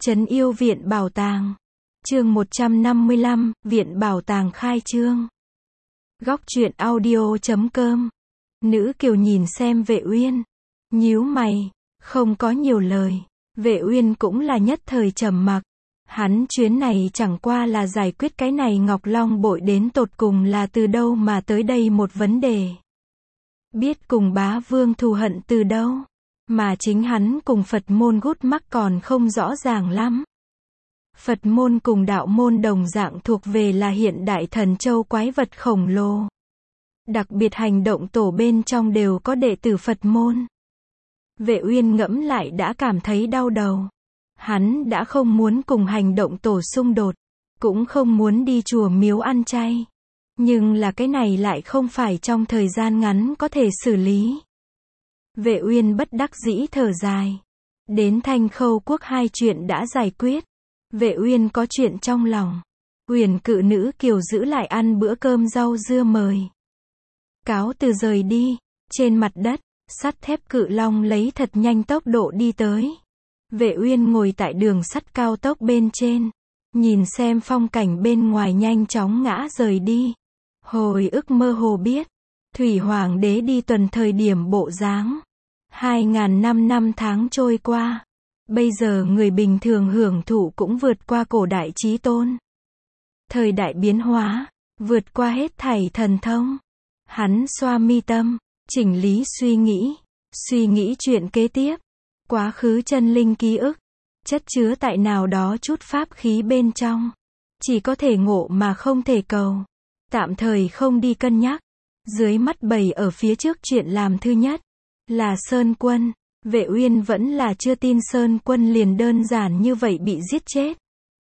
Trấn Yêu Viện Bảo tàng. Chương 155, Viện Bảo tàng khai trương. Góc truyện audio.com. Nữ Kiều nhìn xem Vệ Uyên, nhíu mày, không có nhiều lời. Vệ Uyên cũng là nhất thời trầm mặc. Hắn chuyến này chẳng qua là giải quyết cái này Ngọc Long bội đến tột cùng là từ đâu mà tới đây một vấn đề. Biết cùng bá vương thù hận từ đâu, mà chính hắn cùng Phật môn gút mắc còn không rõ ràng lắm. Phật môn cùng đạo môn đồng dạng thuộc về là hiện đại thần châu quái vật khổng lồ. Đặc biệt hành động tổ bên trong đều có đệ tử Phật môn. Vệ Uyên ngẫm lại đã cảm thấy đau đầu. Hắn đã không muốn cùng hành động tổ xung đột, cũng không muốn đi chùa miếu ăn chay. Nhưng là cái này lại không phải trong thời gian ngắn có thể xử lý. Vệ Uyên bất đắc dĩ thở dài. Đến Thanh Khâu quốc hai chuyện đã giải quyết. Vệ Uyên có chuyện trong lòng. Huyền Cự Nữ Kiều giữ lại ăn bữa cơm rau dưa mời. Cáo từ rời đi. Trên mặt đất, sắt thép cự long lấy thật nhanh tốc độ đi tới. Vệ Uyên ngồi tại đường sắt cao tốc bên trên, nhìn xem phong cảnh bên ngoài nhanh chóng ngã rời đi. Hồi ức mơ hồ biết, Thủy Hoàng đế đi tuần thời điểm bộ dáng. 2005 năm tháng trôi qua. Bây giờ người bình thường hưởng thụ cũng vượt qua cổ đại chí tôn. Thời đại biến hóa, vượt qua hết thảy thần thông. Hắn xoa mi tâm, chỉnh lý suy nghĩ chuyện kế tiếp. Quá khứ chân linh ký ức, chất chứa tại nào đó chút pháp khí bên trong. Chỉ có thể ngộ mà không thể cầu. Tạm thời không đi cân nhắc. Dưới mắt bày ở phía trước chuyện làm thứ nhất là Sơn Quân. Vệ Uyên vẫn là chưa tin Sơn Quân liền đơn giản như vậy bị giết chết.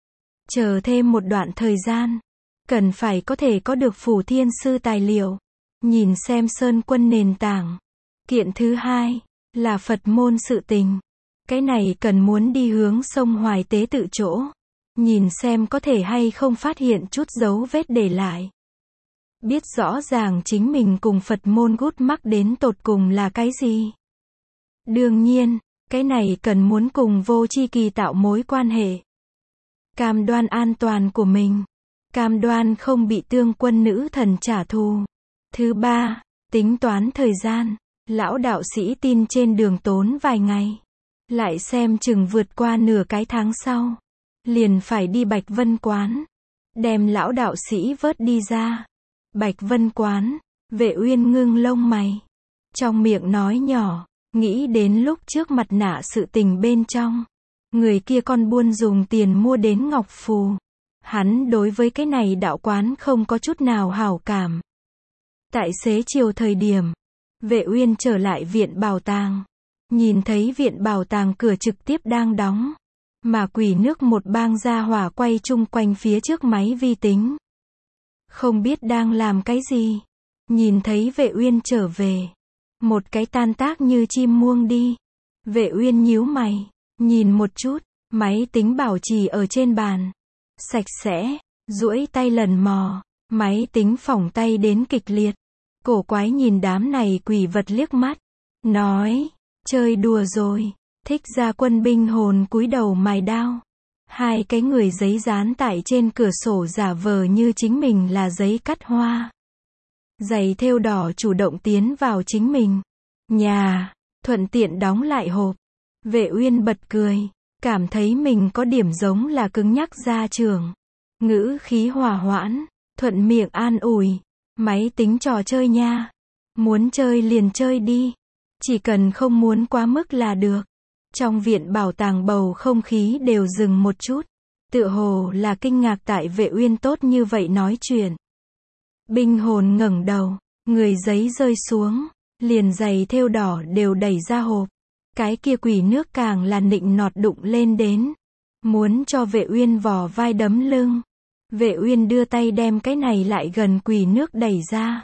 Chờ thêm một đoạn thời gian, cần phải có thể có được Phủ Thiên Sư tài liệu. Nhìn xem Sơn Quân nền tảng. Kiện thứ hai là Phật môn sự tình. Cái này cần muốn đi hướng sông Hoài tế tự chỗ. Nhìn xem có thể hay không phát hiện chút dấu vết để lại. Biết rõ ràng chính mình cùng Phật môn gút mắc đến tột cùng là cái gì. Đương nhiên, cái này cần muốn cùng Vô Chi Kỳ tạo mối quan hệ. Cam đoan an toàn của mình. Cam đoan không bị Tương Quân nữ thần trả thù. Thứ ba, tính toán thời gian. Lão đạo sĩ tin trên đường tốn vài ngày. Lại xem chừng vượt qua nửa cái tháng sau. Liền phải đi Bạch Vân Quán. Đem lão đạo sĩ vớt đi ra. Bạch Vân Quán. Vệ Uyên ngưng lông mày. Trong miệng nói nhỏ. Nghĩ đến lúc trước mặt nạ sự tình bên trong. Người kia con buôn dùng tiền mua đến ngọc phù. Hắn đối với cái này đạo quán không có chút nào hảo cảm. Tại xế chiều thời điểm. Vệ Uyên trở lại viện bảo tàng. Nhìn thấy viện bảo tàng cửa trực tiếp đang đóng. Mà quỷ nước một bang gia hỏa quay chung quanh phía trước máy vi tính. Không biết đang làm cái gì. Nhìn thấy Vệ Uyên trở về. Một cái tan tác như chim muông đi. Vệ Uyên nhíu mày. Nhìn một chút. Máy tính bảo trì ở trên bàn. Sạch sẽ. Duỗi tay lần mò. Máy tính phỏng tay đến kịch liệt. Cổ quái nhìn đám này quỷ vật liếc mắt. Nói. Chơi đùa rồi. Thích Gia Quân binh hồn cúi đầu mài đao. Hai cái người giấy dán tại trên cửa sổ giả vờ như chính mình là giấy cắt hoa. Giày thêu đỏ chủ động tiến vào chính mình. Nhà. Thuận tiện đóng lại hộp. Vệ Uyên bật cười. Cảm thấy mình có điểm giống là cứng nhắc gia trưởng. Ngữ khí hòa hoãn. Thuận miệng an ủi. Máy tính trò chơi nha. Muốn chơi liền chơi đi. Chỉ cần không muốn quá mức là được. Trong viện bảo tàng bầu không khí đều dừng một chút. Tựa hồ là kinh ngạc tại Vệ Uyên tốt như vậy nói chuyện. Binh hồn ngẩng đầu. Người giấy rơi xuống. Liền giày thêu đỏ đều đẩy ra hộp. Cái kia quỷ nước càng là nịnh nọt đụng lên đến. Muốn cho Vệ Uyên vò vai đấm lưng. Vệ Uyên đưa tay đem cái này lại gần quỷ nước đẩy ra.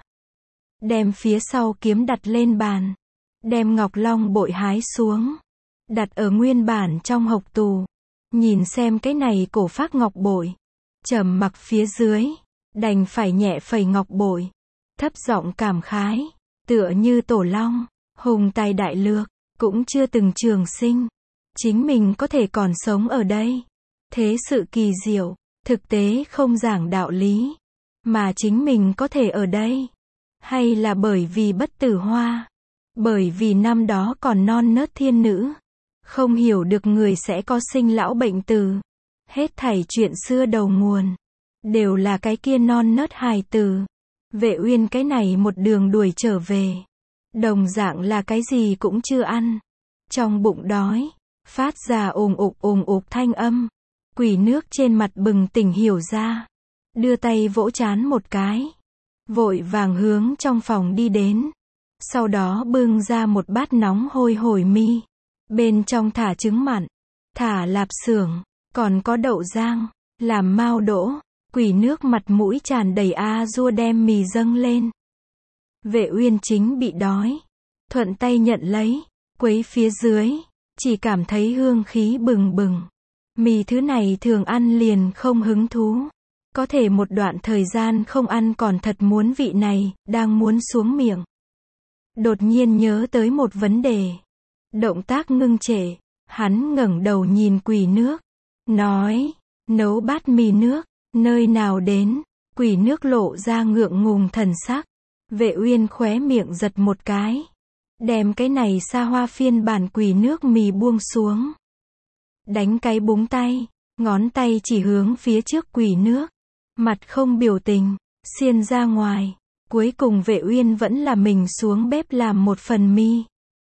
Đem phía sau kiếm đặt lên bàn. Đem Ngọc Long bội hái xuống. Đặt ở nguyên bản trong hộc tù. Nhìn xem cái này cổ phác ngọc bội. Trầm mặc phía dưới. Đành phải nhẹ phẩy ngọc bội. Thấp giọng cảm khái. Tựa như Tổ Long. Hùng tài đại lược. Cũng chưa từng trường sinh. chính mình có thể còn sống ở đây. Thế sự kỳ diệu, thực tế không giảng đạo lý, mà chính mình có thể ở đây. Hay là bởi vì bất tử hoa? Bởi vì năm đó còn non nớt thiên nữ, không hiểu được người sẽ có sinh lão bệnh tử. Hết thảy chuyện xưa đầu nguồn, đều là cái kia non nớt hài tử. Vệ Uyên cái này một đường đuổi trở về, đồng dạng là cái gì cũng chưa ăn. Trong bụng đói, phát ra ùng ục thanh âm. Quỷ nước trên mặt bừng tỉnh hiểu ra, đưa tay vỗ trán một cái, vội vàng hướng trong phòng đi đến. Sau đó bưng ra một bát nóng hôi hổi mì, bên trong thả trứng mặn, thả lạp xưởng, còn có đậu rang, làm mao đỗ. Quỷ nước mặt mũi tràn đầy a-dua đem mì dâng lên. Vệ Uyên chính bị đói, thuận tay nhận lấy, quấy phía dưới, chỉ cảm thấy hương khí bừng bừng. Mì thứ này thường ăn liền không hứng thú, có thể một đoạn thời gian không ăn còn thật muốn vị này, đang muốn xuống miệng. Đột nhiên nhớ tới một vấn đề, động tác ngưng trệ, hắn ngẩng đầu nhìn quỷ nước, nói, nấu bát mì nước, nơi nào đến? Quỷ nước lộ ra ngượng ngùng thần sắc. Vệ Uyên khóe miệng giật một cái, đem cái này xa hoa phiên bản quỷ nước mì buông xuống, đánh cái búng tay, ngón tay chỉ hướng phía trước quỷ nước, mặt không biểu tình, xiên ra ngoài. Cuối cùng Vệ Uyên vẫn là mình xuống bếp làm một phần mì.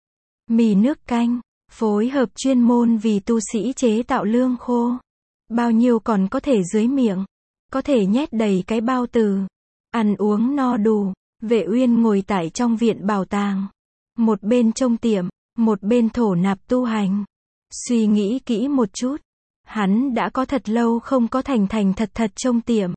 Mì nước canh, phối hợp chuyên môn vì tu sĩ chế tạo lương khô. Bao nhiêu còn có thể dưới miệng, có thể nhét đầy cái bao tử. Ăn uống no đủ, Vệ Uyên ngồi tại trong viện bảo tàng, một bên trông tiệm, một bên thổ nạp tu hành. Suy nghĩ kỹ một chút, hắn đã có thật lâu không có thành thật trông tiệm.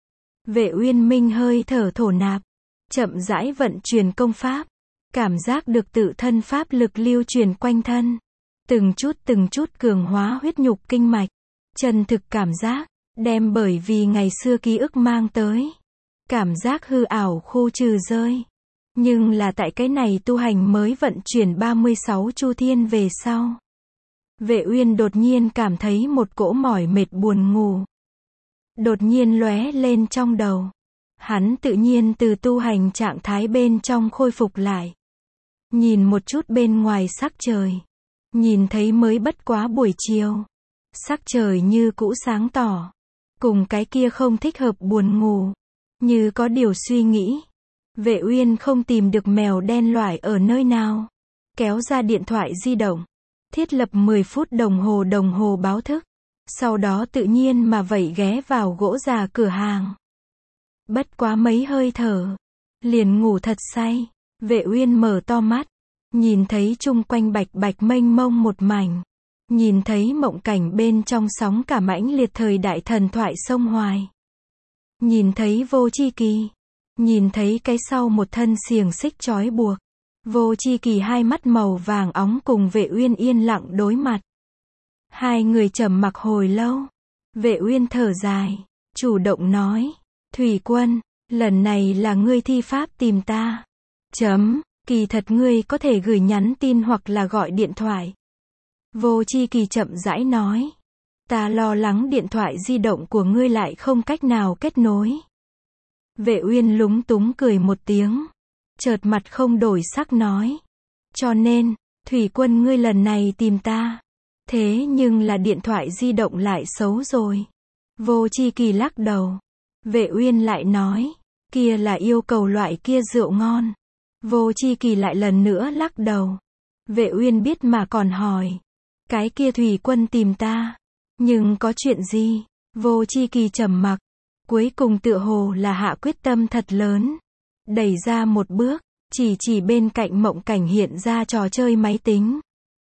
Vệ Uyên minh hơi thở thổ nạp, chậm rãi vận chuyển công pháp, cảm giác được tự thân pháp lực lưu truyền quanh thân, từng chút cường hóa huyết nhục kinh mạch. Chân thực cảm giác, đem bởi vì ngày xưa ký ức mang tới cảm giác hư ảo khu trừ rơi. Nhưng là tại cái này tu hành mới vận chuyển 36 chu thiên về sau, Vệ Uyên đột nhiên cảm thấy một cỗ mỏi mệt buồn ngủ đột nhiên lóe lên trong đầu. Hắn tự nhiên từ tu hành trạng thái bên trong khôi phục lại, nhìn một chút bên ngoài sắc trời, nhìn thấy mới bất quá buổi chiều, sắc trời như cũ sáng tỏ, cùng cái kia không thích hợp buồn ngủ. Như có điều suy nghĩ, Vệ Uyên không tìm được mèo đen loại ở nơi nào, kéo ra điện thoại di động, thiết lập 10 phút đồng hồ báo thức, sau đó tự nhiên mà vậy ghé vào gỗ già cửa hàng. Bất quá mấy hơi thở, liền ngủ thật say. Vệ Uyên mở to mắt, nhìn thấy chung quanh bạch bạch mênh mông một mảnh, nhìn thấy mộng cảnh bên trong sóng cả mãnh liệt thời đại thần thoại sông hoài, nhìn thấy Vô Chi Kỳ, nhìn thấy cái sau một thân xiềng xích trói buộc. Vô Chi Kỳ hai mắt màu vàng óng cùng Vệ Uyên yên lặng đối mặt. Hai người trầm mặc hồi lâu. Vệ Uyên thở dài, chủ động nói, Thủy Quân, lần này là ngươi thi pháp tìm ta. Kỳ thật ngươi có thể gửi nhắn tin hoặc là gọi điện thoại. Vô Chi Kỳ chậm rãi nói, ta lo lắng điện thoại di động của ngươi lại không cách nào kết nối. Vệ Uyên lúng túng cười một tiếng, chợt mặt không đổi sắc nói, cho nên, Thủy Quân ngươi lần này tìm ta, thế nhưng là điện thoại di động lại xấu rồi. Vô Chi Kỳ lắc đầu. Vệ Uyên lại nói, kia là yêu cầu loại kia rượu ngon. Vô Chi Kỳ lại lần nữa lắc đầu. Vệ Uyên biết mà còn hỏi, cái kia Thủy Quân tìm ta, nhưng có chuyện gì? Vô Chi Kỳ trầm mặc, cuối cùng tựa hồ là hạ quyết tâm thật lớn, đẩy ra một bước, chỉ bên cạnh mộng cảnh hiện ra trò chơi máy tính,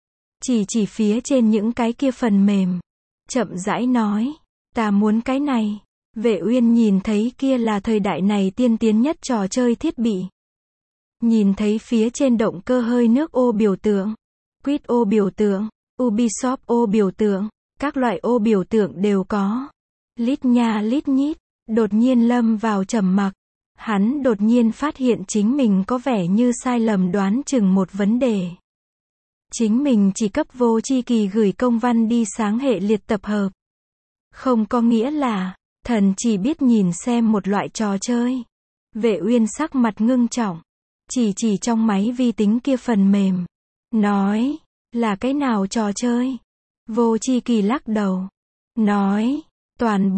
chỉ phía trên những cái kia phần mềm, chậm rãi nói, ta muốn cái này. Vệ Uyên nhìn thấy kia là thời đại này tiên tiến nhất trò chơi thiết bị, nhìn thấy phía trên động cơ hơi nước ô biểu tượng, Quýt ô biểu tượng, Ubisoft ô biểu tượng, các loại ô biểu tượng đều có, lít nha lít nhít. Đột nhiên lâm vào trầm mặc, hắn đột nhiên phát hiện chính mình có vẻ như sai lầm đoán chừng một vấn đề. Chính mình chỉ cấp Vô Chi Kỳ gửi công văn đi sáng hệ liệt tập hợp. Không có nghĩa là, thần chỉ biết nhìn xem một loại trò chơi. Vệ Uyên sắc mặt ngưng trọng. Chỉ trong máy vi tính kia phần mềm. Nói, là cái nào trò chơi? Vô Chi Kỳ lắc đầu. Nói, toàn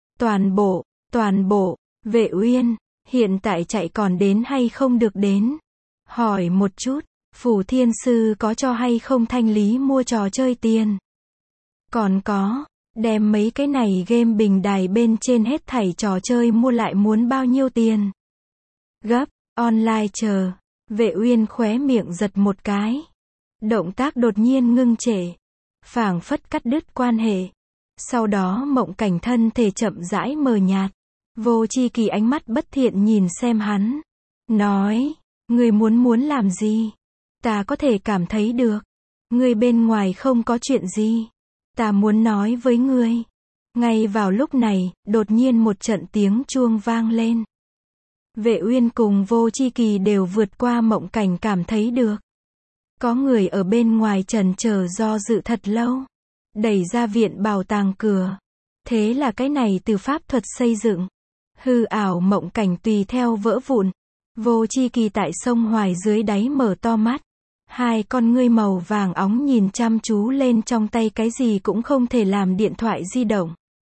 bộ. Vệ Uyên, hiện tại chạy còn đến hay không được đến? Hỏi một chút, Phủ Thiên Sư có cho hay không thanh lý mua trò chơi tiền? Còn có, đem mấy cái này game bình đài bên trên hết thảy trò chơi mua lại muốn bao nhiêu tiền? Gấp, online chờ. Vệ Uyên khóe miệng giật một cái. Động tác đột nhiên ngưng trệ. Phảng phất cắt đứt quan hệ. Sau đó mộng cảnh thân thể chậm rãi mờ nhạt. Vô Chi Kỳ ánh mắt bất thiện nhìn xem hắn. Nói, ngươi muốn làm gì? Ta có thể cảm thấy được. Ngươi bên ngoài không có chuyện gì. Ta muốn nói với ngươi. Ngay vào lúc này, đột nhiên một trận tiếng chuông vang lên. Vệ Uyên cùng Vô Chi Kỳ đều vượt qua mộng cảnh cảm thấy được. Có người ở bên ngoài chần chờ do dự thật lâu. Đẩy ra viện bảo tàng cửa. Thế là cái này từ pháp thuật xây dựng. Hư ảo mộng cảnh tùy theo vỡ vụn. Vô Chi Kỳ tại sông Hoài dưới đáy mở to mắt. Hai con ngươi màu vàng óng nhìn chăm chú lên trong tay cái gì cũng không thể làm điện thoại di động.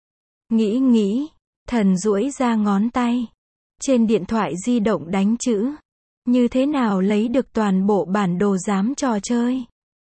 Nghĩ, thần duỗi ra ngón tay. Trên điện thoại di động đánh chữ. Như thế nào lấy được toàn bộ bản đồ giám trò chơi?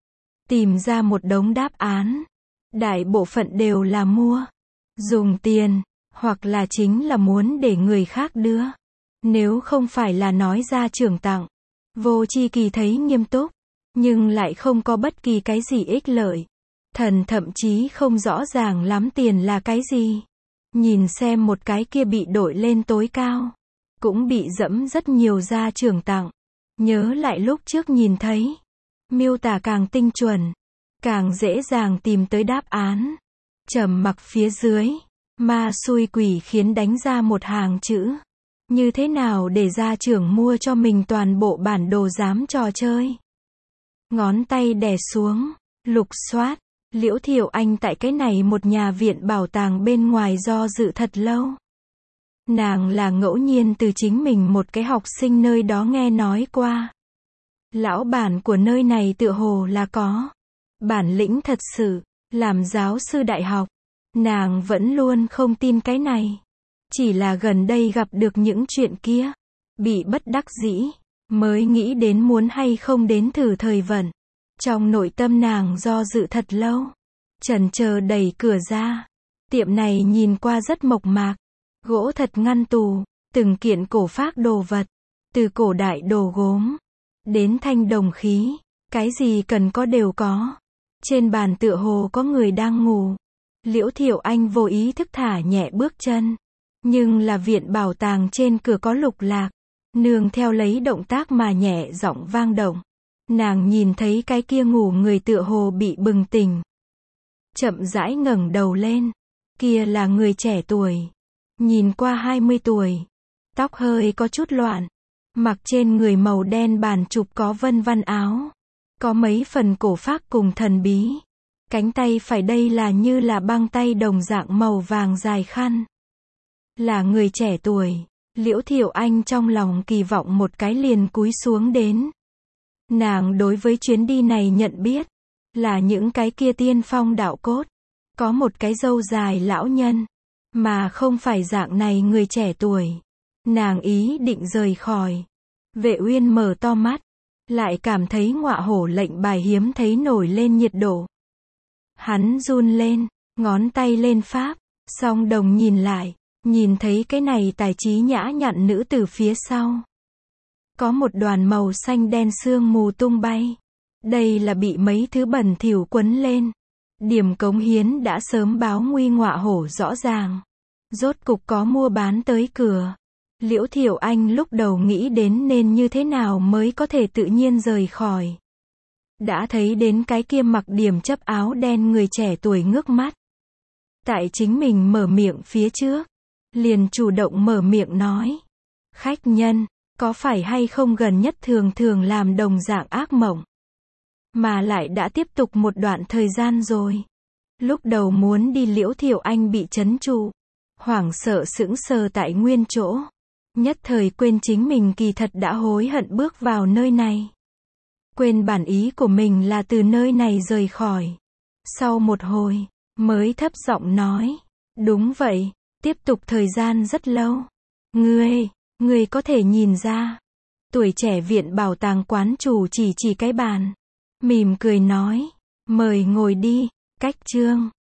Tìm ra một đống đáp án. Đại bộ phận đều là mua. Dùng tiền. Hoặc là chính là muốn để người khác đưa. Nếu không phải là nói ra trưởng tặng. Vô Chi Kỳ thấy nghiêm túc. Nhưng lại không có bất kỳ cái gì ích lợi. Thần thậm chí không rõ ràng lắm tiền là cái gì. Nhìn xem một cái kia bị đội lên tối cao. Cũng bị dẫm rất nhiều gia trưởng tặng. Nhớ lại lúc trước nhìn thấy. Miêu tả càng tinh chuẩn. Càng dễ dàng tìm tới đáp án. Trầm mặc phía dưới. Ma xui quỷ khiến đánh ra một hàng chữ. Như thế nào để gia trưởng mua cho mình toàn bộ bản đồ giám trò chơi? Ngón tay đè xuống. Lục soát. Liễu Thiệu Anh tại cái này một nhà viện bảo tàng bên ngoài do dự thật lâu. Nàng là ngẫu nhiên từ chính mình một cái học sinh nơi đó nghe nói qua. Lão bản của nơi này tựa hồ là có bản lĩnh thật sự, làm giáo sư đại học. Nàng vẫn luôn không tin cái này. Chỉ là gần đây gặp được những chuyện kia. Bị bất đắc dĩ. Mới nghĩ đến muốn hay không đến thử thời vận. Trong nội tâm nàng do dự thật lâu. Chần chờ đẩy cửa ra. Tiệm này nhìn qua rất mộc mạc. Gỗ thật ngăn tủ. Từng kiện cổ phác đồ vật. Từ cổ đại đồ gốm. Đến thanh đồng khí. Cái gì cần có đều có. Trên bàn tựa hồ có người đang ngủ. Liễu Thiệu Anh vô ý thức thả nhẹ bước chân. Nhưng là viện bảo tàng trên cửa có lục lạc. Nương theo lấy động tác mà nhẹ giọng vang động. Nàng nhìn thấy cái kia ngủ người tựa hồ bị bừng tỉnh. Chậm rãi ngẩng đầu lên. Kia là người trẻ tuổi. Nhìn qua 20 tuổi. Tóc hơi có chút loạn. Mặc trên người màu đen bàn chụp có vân vân áo. Có mấy phần cổ phác cùng thần bí. Cánh tay phải đây là như là băng tay đồng dạng màu vàng dài khăn. Là người trẻ tuổi. Liễu Thiệu Anh trong lòng kỳ vọng một cái liền cúi xuống đến. Nàng đối với chuyến đi này nhận biết. Là những cái kia tiên phong đạo cốt. Có một cái râu dài lão nhân. Mà không phải dạng này người trẻ tuổi. Nàng ý định rời khỏi. Vệ Uyên mở to mắt. Lại cảm thấy ngọa hổ lệnh bài hiếm thấy nổi lên nhiệt độ. Hắn run lên. Ngón tay lên pháp. Song đồng nhìn lại. Nhìn thấy cái này tài trí nhã nhặn nữ từ phía sau. Có một đoàn màu xanh đen sương mù tung bay. Đây là bị mấy thứ bẩn thỉu quấn lên. Điểm cống hiến đã sớm báo nguy ngọa hổ rõ ràng. Rốt cục có mua bán tới cửa. Liễu Thiệu Anh lúc đầu nghĩ đến nên như thế nào mới có thể tự nhiên rời khỏi. Đã thấy đến cái kia mặc điểm chấp áo đen người trẻ tuổi ngước mắt. Tại chính mình mở miệng phía trước. Liền chủ động mở miệng nói. Khách nhân, có phải hay không gần nhất thường làm đồng dạng ác mộng? mà lại đã tiếp tục một đoạn thời gian rồi. Lúc đầu muốn đi Liễu Thiệu Anh bị trấn trụ, hoảng sợ sững sờ tại nguyên chỗ, nhất thời quên chính mình kỳ thật đã hối hận bước vào nơi này. Quên bản ý của mình là từ nơi này rời khỏi. Sau một hồi, mới thấp giọng nói, đúng vậy, tiếp tục thời gian rất lâu. Ngươi có thể nhìn ra. Tuổi trẻ viện bảo tàng quán chủ chỉ cái bàn, mỉm cười nói, mời ngồi đi, cách chương.